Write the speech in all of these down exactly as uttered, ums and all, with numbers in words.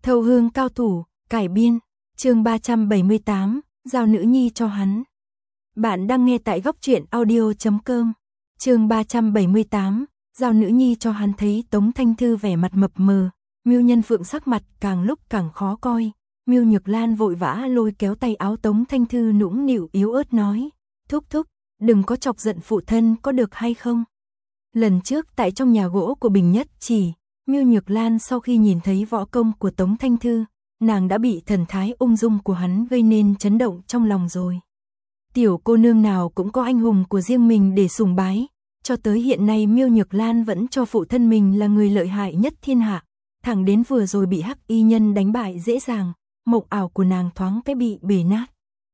Thâu hương cao thủ, cải biên, chương ba trăm bảy mươi tám, giao nữ nhi cho hắn. Bạn đang nghe tại góc truyện audio chấm com. Chương ba trăm bảy mươi tám, giao nữ nhi cho hắn. Thấy Tống Thanh Thư vẻ mặt mập mờ, Mưu Nhân Phượng sắc mặt càng lúc càng khó coi. Mưu Nhược Lan vội vã lôi kéo tay áo Tống Thanh Thư nũng nịu yếu ớt nói, thúc thúc, đừng có chọc giận phụ thân có được hay không. Lần trước tại trong nhà gỗ của Bình Nhất Chỉ, Mưu Nhược Lan sau khi nhìn thấy võ công của Tống Thanh Thư, nàng đã bị thần thái ung dung của hắn gây nên chấn động trong lòng rồi. Tiểu cô nương nào cũng có anh hùng của riêng mình để sùng bái, cho tới hiện nay Mưu Nhược Lan vẫn cho phụ thân mình là người lợi hại nhất thiên hạ, thẳng đến vừa rồi bị Hắc Y Nhân đánh bại dễ dàng, mộng ảo của nàng thoáng cái bị bể nát.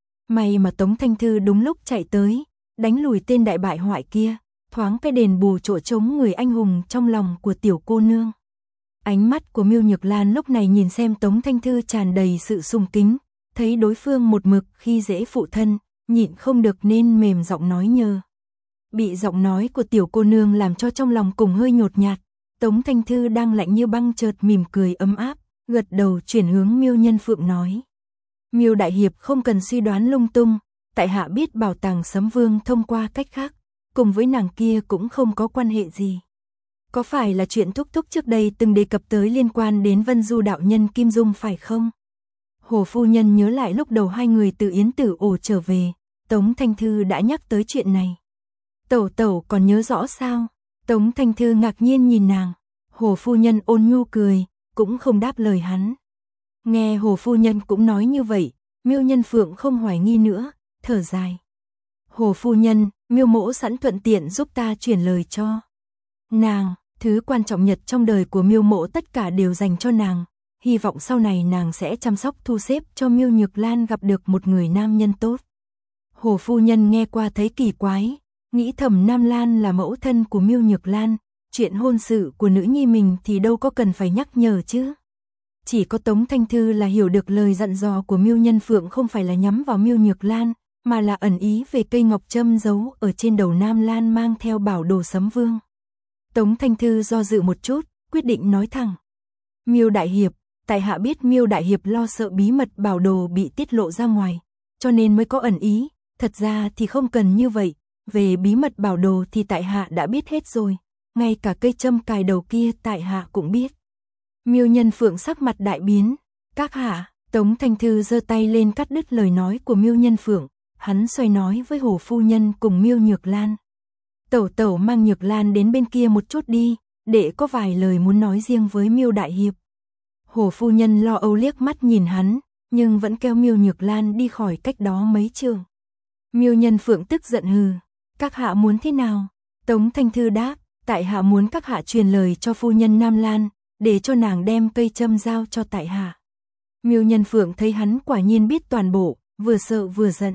May mà Tống Thanh Thư đúng lúc chạy tới, đánh lùi tên đại bại hoại kia, thoáng cái đền bù chỗ trống người anh hùng trong lòng của tiểu cô nương. Ánh mắt của Mưu Nhược Lan lúc này nhìn xem Tống Thanh Thư tràn đầy sự sùng kính, thấy đối phương một mực khi dễ phụ thân, nhịn không được nên mềm giọng nói nhờ. Bị giọng nói của tiểu cô nương làm cho trong lòng cùng hơi nhột nhạt, Tống Thanh Thư đang lạnh như băng chợt mỉm cười ấm áp, gật đầu chuyển hướng Mưu Nhân Phượng nói. Mưu đại hiệp không cần suy đoán lung tung, tại hạ biết bảo tàng Sấm Vương thông qua cách khác, cùng với nàng kia cũng không có quan hệ gì. Có phải là chuyện thúc thúc trước đây từng đề cập tới liên quan đến Vân Du đạo nhân Kim Dung phải không? Hồ phu nhân nhớ lại lúc đầu hai người từ Yến Tử ổ trở về, Tống Thanh Thư đã nhắc tới chuyện này. Tẩu tẩu còn nhớ rõ sao? Tống Thanh Thư ngạc nhiên nhìn nàng, Hồ phu nhân ôn nhu cười, cũng không đáp lời hắn. Nghe Hồ phu nhân cũng nói như vậy, Mưu Nhân Phượng không hoài nghi nữa, thở dài. Hồ phu nhân, Mưu mỗ sẵn thuận tiện giúp ta chuyển lời cho nàng, thứ quan trọng nhất trong đời của Mưu mỗ tất cả đều dành cho nàng, hy vọng sau này nàng sẽ chăm sóc thu xếp cho Mưu Nhược Lan gặp được một người nam nhân tốt. Hồ phu nhân nghe qua thấy kỳ quái, nghĩ thầm Nam Lan là mẫu thân của Mưu Nhược Lan, chuyện hôn sự của nữ nhi mình thì đâu có cần phải nhắc nhở chứ. Chỉ có Tống Thanh Thư là hiểu được lời dặn dò của Mưu Nhân Phượng không phải là nhắm vào Mưu Nhược Lan, mà là ẩn ý về cây ngọc châm giấu ở trên đầu Nam Lan mang theo bảo đồ Sấm Vương. Tống Thanh Thư do dự một chút, quyết định nói thẳng. Mưu đại hiệp, tại hạ biết Mưu đại hiệp lo sợ bí mật bảo đồ bị tiết lộ ra ngoài, cho nên mới có ẩn ý, thật ra thì không cần như vậy, về bí mật bảo đồ thì tại hạ đã biết hết rồi, ngay cả cây châm cài đầu kia tại hạ cũng biết. Mưu Nhân Phượng sắc mặt đại biến, các hạ, Tống Thanh Thư giơ tay lên cắt đứt lời nói của Mưu Nhân Phượng, hắn xoay nói với Hồ phu nhân cùng Mưu Nhược Lan. Tẩu tẩu mang Nhược Lan đến bên kia một chút đi, để có vài lời muốn nói riêng với Mưu đại hiệp. Hồ phu nhân lo âu liếc mắt nhìn hắn, nhưng vẫn kéo Mưu Nhược Lan đi khỏi cách đó mấy trường. Mưu Nhân Phượng tức giận hừ, các hạ muốn thế nào? Tống Thanh Thư đáp, tại hạ muốn các hạ truyền lời cho phu nhân Nam Lan, để cho nàng đem cây châm giao cho tại hạ. Mưu Nhân Phượng thấy hắn quả nhiên biết toàn bộ, vừa sợ vừa giận.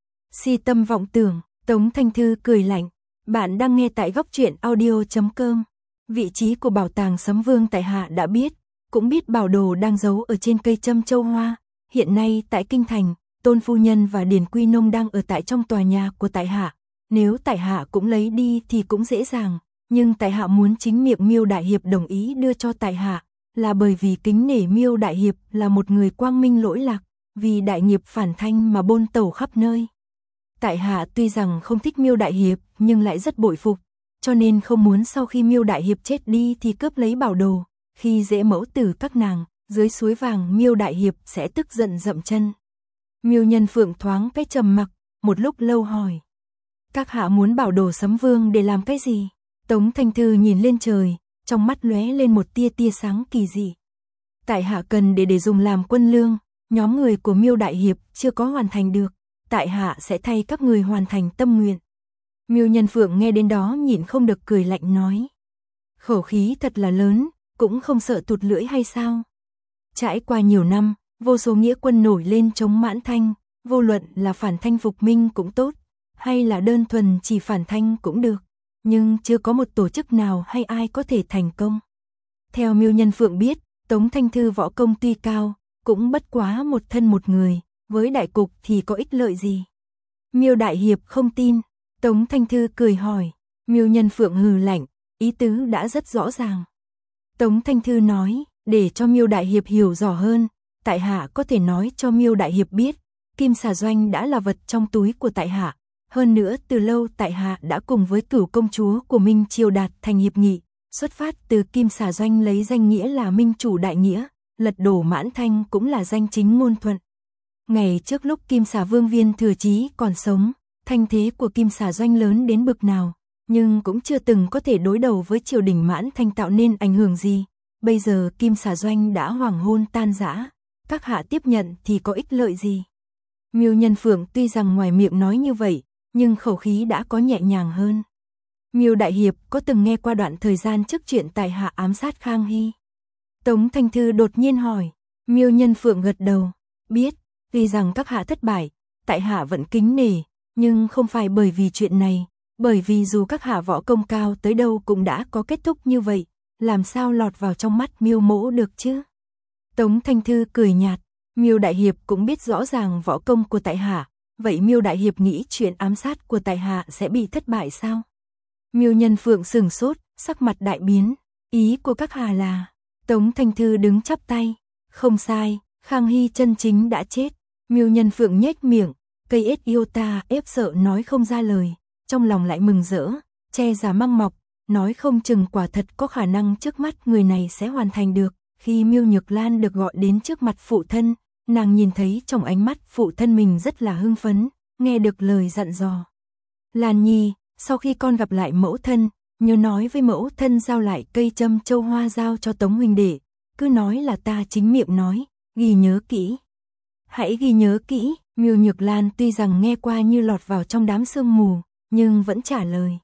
Si tâm vọng tưởng, Tống Thanh Thư cười lạnh, bạn đang nghe tại góc truyện audio chấm com. Vị trí của bảo tàng Sấm Vương tại hạ đã biết, cũng biết bảo đồ đang giấu ở trên cây châm châu hoa. Hiện nay tại Kinh Thành, Tôn phu nhân và Điền Quy Nông đang ở tại trong tòa nhà của tại hạ. Nếu tại hạ cũng lấy đi thì cũng dễ dàng, nhưng tại hạ muốn chính miệng Mưu đại hiệp đồng ý đưa cho tại hạ, là bởi vì kính nể Mưu đại hiệp là một người quang minh lỗi lạc, vì đại nghiệp phản thanh mà bôn tẩu khắp nơi. Tại hạ tuy rằng không thích Mưu đại hiệp, nhưng lại rất bội phục, cho nên không muốn sau khi Mưu đại hiệp chết đi thì cướp lấy bảo đồ, khi dễ mẫu tử các nàng, dưới suối vàng Mưu đại hiệp sẽ tức giận dậm chân. Mưu Nhân Phượng thoáng cái trầm mặc, một lúc lâu hỏi: các hạ muốn bảo đồ Sấm Vương để làm cái gì? Tống Thanh Thư nhìn lên trời, trong mắt lóe lên một tia tia sáng kỳ dị. Tại hạ cần để để dùng làm quân lương, nhóm người của Mưu đại hiệp chưa có hoàn thành được, tại hạ sẽ thay các người hoàn thành tâm nguyện. Mưu Nhân Phượng nghe đến đó nhịn không được cười lạnh nói: khẩu khí thật là lớn, cũng không sợ tụt lưỡi hay sao? Trải qua nhiều năm, vô số nghĩa quân nổi lên chống Mãn Thanh, vô luận là phản thanh phục minh cũng tốt, hay là đơn thuần chỉ phản thanh cũng được, nhưng chưa có một tổ chức nào hay ai có thể thành công. Theo Mưu Nhân Phượng biết, Tống Thanh Thư võ công tuy cao, cũng bất quá một thân một người, với đại cục thì có ích lợi gì? Mưu đại hiệp không tin. Tống Thanh Thư cười hỏi. Mưu Nhân Phượng hừ lạnh, ý tứ đã rất rõ ràng. Tống Thanh Thư nói, để cho Miêu đại hiệp hiểu rõ hơn, tại hạ có thể nói cho Miêu đại hiệp biết, Kim xà doanh đã là vật trong túi của tại hạ, hơn nữa từ lâu tại hạ đã cùng với Cửu công chúa của Minh Triều đạt thành hiệp nghị, xuất phát từ Kim xà doanh lấy danh nghĩa là Minh chủ đại nghĩa, lật đổ Mãn Thanh cũng là danh chính ngôn thuận. Ngày trước lúc Kim xà vương Viên Thừa Chí còn sống, thanh thế của Kim xà doanh lớn đến bực nào, nhưng cũng chưa từng có thể đối đầu với triều đình Mãn Thanh tạo nên ảnh hưởng gì. Bây giờ Kim xà doanh đã hoàng hôn tan rã, các hạ tiếp nhận thì có ích lợi gì? Miêu Nhân Phượng tuy rằng ngoài miệng nói như vậy, nhưng khẩu khí đã có nhẹ nhàng hơn. Miêu đại hiệp có từng nghe qua đoạn thời gian trước chuyện tại hạ ám sát Khang Hy? Tống Thanh Thư đột nhiên hỏi. Miêu Nhân Phượng gật đầu, biết, tuy rằng các hạ thất bại, tại hạ vẫn kính nể, nhưng không phải bởi vì chuyện này, bởi vì dù các hạ võ công cao tới đâu cũng đã có kết thúc như vậy, làm sao lọt vào trong mắt Miêu mỗ được chứ? Tống Thanh Thư cười nhạt, Miêu đại hiệp cũng biết rõ ràng võ công của tại hạ, vậy Miêu đại hiệp nghĩ chuyện ám sát của tại hạ sẽ bị thất bại sao? Miêu Nhân Phượng sừng sốt, sắc mặt đại biến, ý của các hạ là? Tống Thanh Thư đứng chắp tay, không sai, Khang Hy chân chính đã chết. Miêu Nhân Phượng nhếch miệng, cây ết yêu ta ép sợ nói không ra lời, trong lòng lại mừng rỡ, che giả măng mọc, nói không chừng quả thật có khả năng trước mắt người này sẽ hoàn thành được. Khi Miêu Nhược Lan được gọi đến trước mặt phụ thân, nàng nhìn thấy trong ánh mắt phụ thân mình rất là hưng phấn, nghe được lời dặn dò. Lan Nhi, sau khi con gặp lại mẫu thân, nhớ nói với mẫu thân giao lại cây châm châu hoa giao cho Tống huynh đệ, cứ nói là ta chính miệng nói, ghi nhớ kỹ. Hãy ghi nhớ kỹ, Miêu Nhược Lan tuy rằng nghe qua như lọt vào trong đám sương mù, nhưng vẫn trả lời.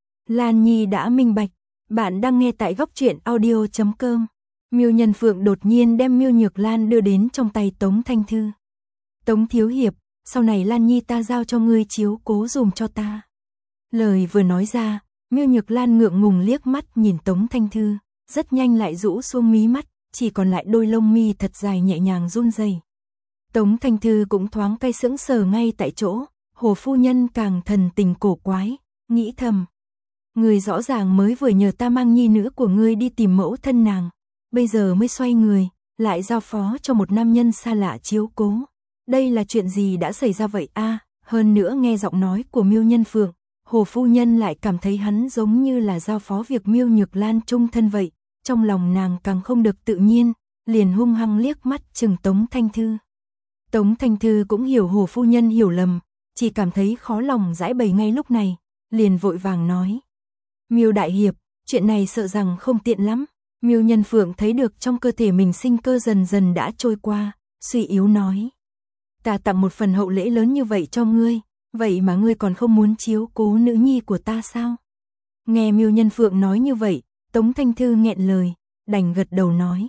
Lan Nhi đã minh bạch, bạn đang nghe tại góc truyện audio chấm com. Miêu Nhân Phượng đột nhiên đem Miêu Nhược Lan đưa đến trong tay Tống Thanh Thư. Tống thiếu hiệp, sau này Lan Nhi ta giao cho ngươi chiếu cố dùm cho ta. Lời vừa nói ra, Miêu Nhược Lan ngượng ngùng liếc mắt nhìn Tống Thanh Thư, rất nhanh lại rũ xuống mí mắt, chỉ còn lại đôi lông mi thật dài nhẹ nhàng run rẩy. Tống Thanh Thư cũng thoáng cay sững sờ ngay tại chỗ, Hồ phu nhân càng thần tình cổ quái, nghĩ thầm. Người rõ ràng mới vừa nhờ ta mang nhi nữ của ngươi đi tìm mẫu thân nàng, bây giờ mới xoay người, lại giao phó cho một nam nhân xa lạ chiếu cố. Đây là chuyện gì đã xảy ra vậy a? À, hơn nữa nghe giọng nói của Miêu Nhân Phượng, Hồ phu nhân lại cảm thấy hắn giống như là giao phó việc Miêu Nhược Lan trung thân vậy, trong lòng nàng càng không được tự nhiên, liền hung hăng liếc mắt chừng Tống Thanh Thư. Tống Thanh Thư cũng hiểu Hồ phu nhân hiểu lầm, chỉ cảm thấy khó lòng giải bày ngay lúc này, liền vội vàng nói. Miêu đại hiệp, chuyện này sợ rằng không tiện lắm. Miêu Nhân Phượng thấy được trong cơ thể mình sinh cơ dần dần đã trôi qua, suy yếu nói. Ta tặng một phần hậu lễ lớn như vậy cho ngươi, vậy mà ngươi còn không muốn chiếu cố nữ nhi của ta sao? Nghe Miêu Nhân Phượng nói như vậy, Tống Thanh Thư nghẹn lời, đành gật đầu nói.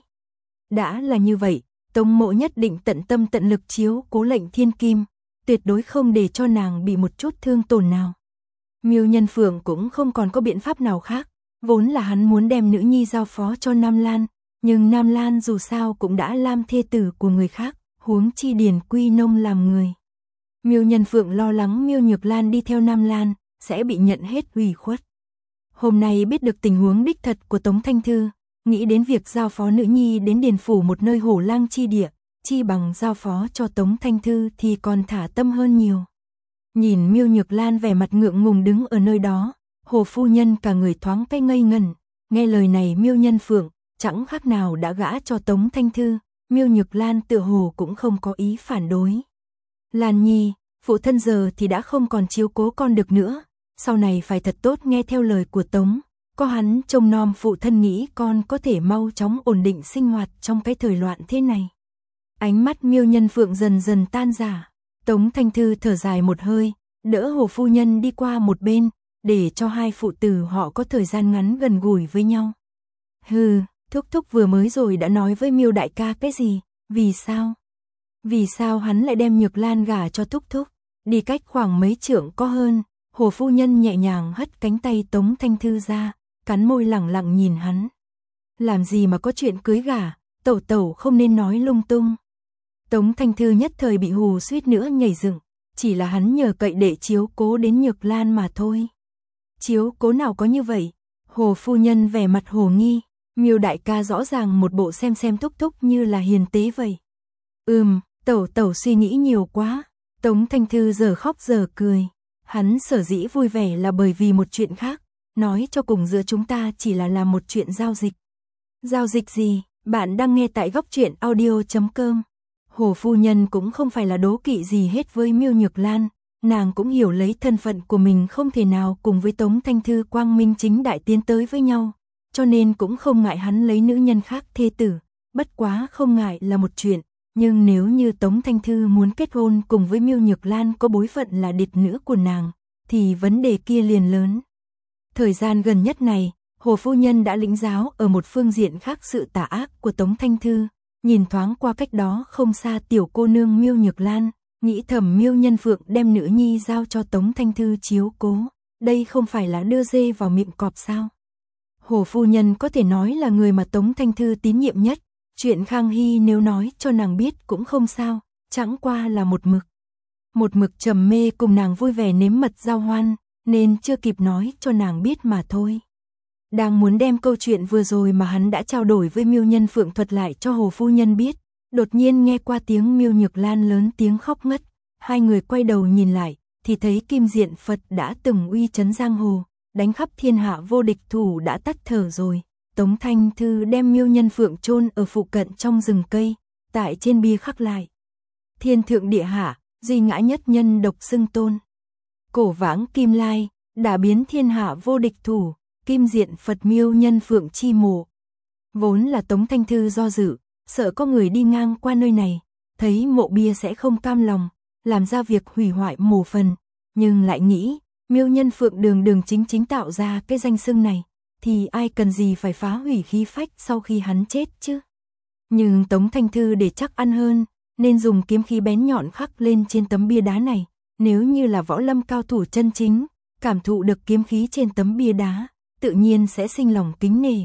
Đã là như vậy, Tống mộ nhất định tận tâm tận lực chiếu cố Lệnh Thiên Kim, tuyệt đối không để cho nàng bị một chút thương tổn nào. Miêu Nhân Phượng cũng không còn có biện pháp nào khác, vốn là hắn muốn đem nữ nhi giao phó cho Nam Lan, nhưng Nam Lan dù sao cũng đã làm thê tử của người khác, huống chi Điền Quy Nông làm người. Miêu Nhân Phượng lo lắng Miêu Nhược Lan đi theo Nam Lan, sẽ bị nhận hết ủy khuất. Hôm nay biết được tình huống đích thật của Tống Thanh Thư, nghĩ đến việc giao phó nữ nhi đến Điền Phủ một nơi hổ lang chi địa, chi bằng giao phó cho Tống Thanh Thư thì còn thả tâm hơn nhiều. Nhìn Miêu Nhược Lan vẻ mặt ngượng ngùng đứng ở nơi đó, Hồ phu nhân cả người thoáng cái ngây ngẩn, nghe lời này Miêu Nhân Phượng, chẳng khác nào đã gã cho Tống Thanh Thư, Miêu Nhược Lan tựa hồ cũng không có ý phản đối. Lan Nhi, phụ thân giờ thì đã không còn chiếu cố con được nữa, sau này phải thật tốt nghe theo lời của Tống, có hắn trông nom phụ thân nghĩ con có thể mau chóng ổn định sinh hoạt trong cái thời loạn thế này. Ánh mắt Miêu Nhân Phượng dần dần tan rã, Tống Thanh Thư thở dài một hơi, đỡ Hồ phu nhân đi qua một bên, để cho hai phụ tử họ có thời gian ngắn gần gũi với nhau. Hừ, Thúc Thúc vừa mới rồi đã nói với Miêu đại ca cái gì, vì sao? Vì sao hắn lại đem Nhược Lan gả cho Thúc Thúc? Đi cách khoảng mấy trượng có hơn, Hồ phu nhân nhẹ nhàng hất cánh tay Tống Thanh Thư ra, cắn môi lẳng lặng nhìn hắn. Làm gì mà có chuyện cưới gả, tẩu tẩu không nên nói lung tung. Tống Thanh Thư nhất thời bị hù suýt nữa nhảy dựng, chỉ là hắn nhờ cậy để chiếu cố đến Nhược Lan mà thôi. Chiếu cố nào có như vậy? Hồ phu nhân vẻ mặt hồ nghi, Miêu đại ca rõ ràng một bộ xem xem thúc thúc như là hiền tế vậy. Ừm, tẩu tẩu suy nghĩ nhiều quá. Tống Thanh Thư giờ khóc giờ cười. Hắn sở dĩ vui vẻ là bởi vì một chuyện khác. Nói cho cùng giữa chúng ta chỉ là làm một chuyện giao dịch. Giao dịch gì? Bạn đang nghe tại góc truyện audio chấm com. Hồ phu nhân cũng không phải là đố kỵ gì hết với Miêu Nhược Lan. Nàng cũng hiểu lấy thân phận của mình không thể nào cùng với Tống Thanh Thư quang minh chính đại tiến tới với nhau. Cho nên cũng không ngại hắn lấy nữ nhân khác thê tử. Bất quá không ngại là một chuyện. Nhưng nếu như Tống Thanh Thư muốn kết hôn cùng với Miêu Nhược Lan có bối phận là địch nữ của nàng, thì vấn đề kia liền lớn. Thời gian gần nhất này, Hồ phu nhân đã lĩnh giáo ở một phương diện khác sự tà ác của Tống Thanh Thư, nhìn thoáng qua cách đó không xa tiểu cô nương Miêu Nhược Lan, nghĩ thầm Miêu Nhân Phượng đem nữ nhi giao cho Tống Thanh Thư chiếu cố, đây không phải là đưa dê vào miệng cọp sao? Hồ phu nhân có thể nói là người mà Tống Thanh Thư tín nhiệm nhất, chuyện Khang Hy nếu nói cho nàng biết cũng không sao, chẳng qua là một mực. Một mực trầm mê cùng nàng vui vẻ nếm mật giao hoan, nên chưa kịp nói cho nàng biết mà thôi. Đang muốn đem câu chuyện vừa rồi mà hắn đã trao đổi với Miêu Nhân Phượng thuật lại cho Hồ phu nhân biết, đột nhiên nghe qua tiếng Miêu Nhược Lan lớn tiếng khóc ngất, hai người quay đầu nhìn lại, thì thấy Kim Diện Phật đã từng uy chấn giang hồ, đánh khắp thiên hạ vô địch thủ đã tắt thở rồi. Tống Thanh Thư đem Miêu Nhân Phượng chôn ở phụ cận trong rừng cây, tại trên bia khắc lại: Thiên thượng địa hạ, duy ngã nhất nhân độc xưng tôn. Cổ vãng Kim Lai, đã biến thiên hạ vô địch thủ, Kim Diện Phật Miêu Nhân Phượng chi mộ. Vốn là Tống Thanh Thư do dự, sợ có người đi ngang qua nơi này, thấy mộ bia sẽ không cam lòng, làm ra việc hủy hoại mộ phần, nhưng lại nghĩ, Miêu Nhân Phượng đường đường chính chính tạo ra cái danh xưng này, thì ai cần gì phải phá hủy khí phách sau khi hắn chết chứ. Nhưng Tống Thanh Thư để chắc ăn hơn, nên dùng kiếm khí bén nhọn khắc lên trên tấm bia đá này, nếu như là võ lâm cao thủ chân chính, cảm thụ được kiếm khí trên tấm bia đá, tự nhiên sẽ sinh lòng kính nể.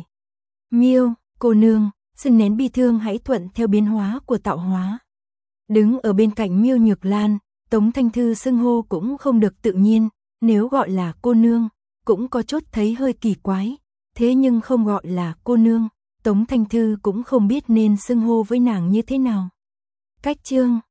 Miêu, cô nương, xin nén bi thương hãy thuận theo biến hóa của tạo hóa. Đứng ở bên cạnh Miêu Nhược Lan, Tống Thanh Thư xưng hô cũng không được tự nhiên, nếu gọi là cô nương, cũng có chút thấy hơi kỳ quái, thế nhưng không gọi là cô nương, Tống Thanh Thư cũng không biết nên xưng hô với nàng như thế nào. Cách chương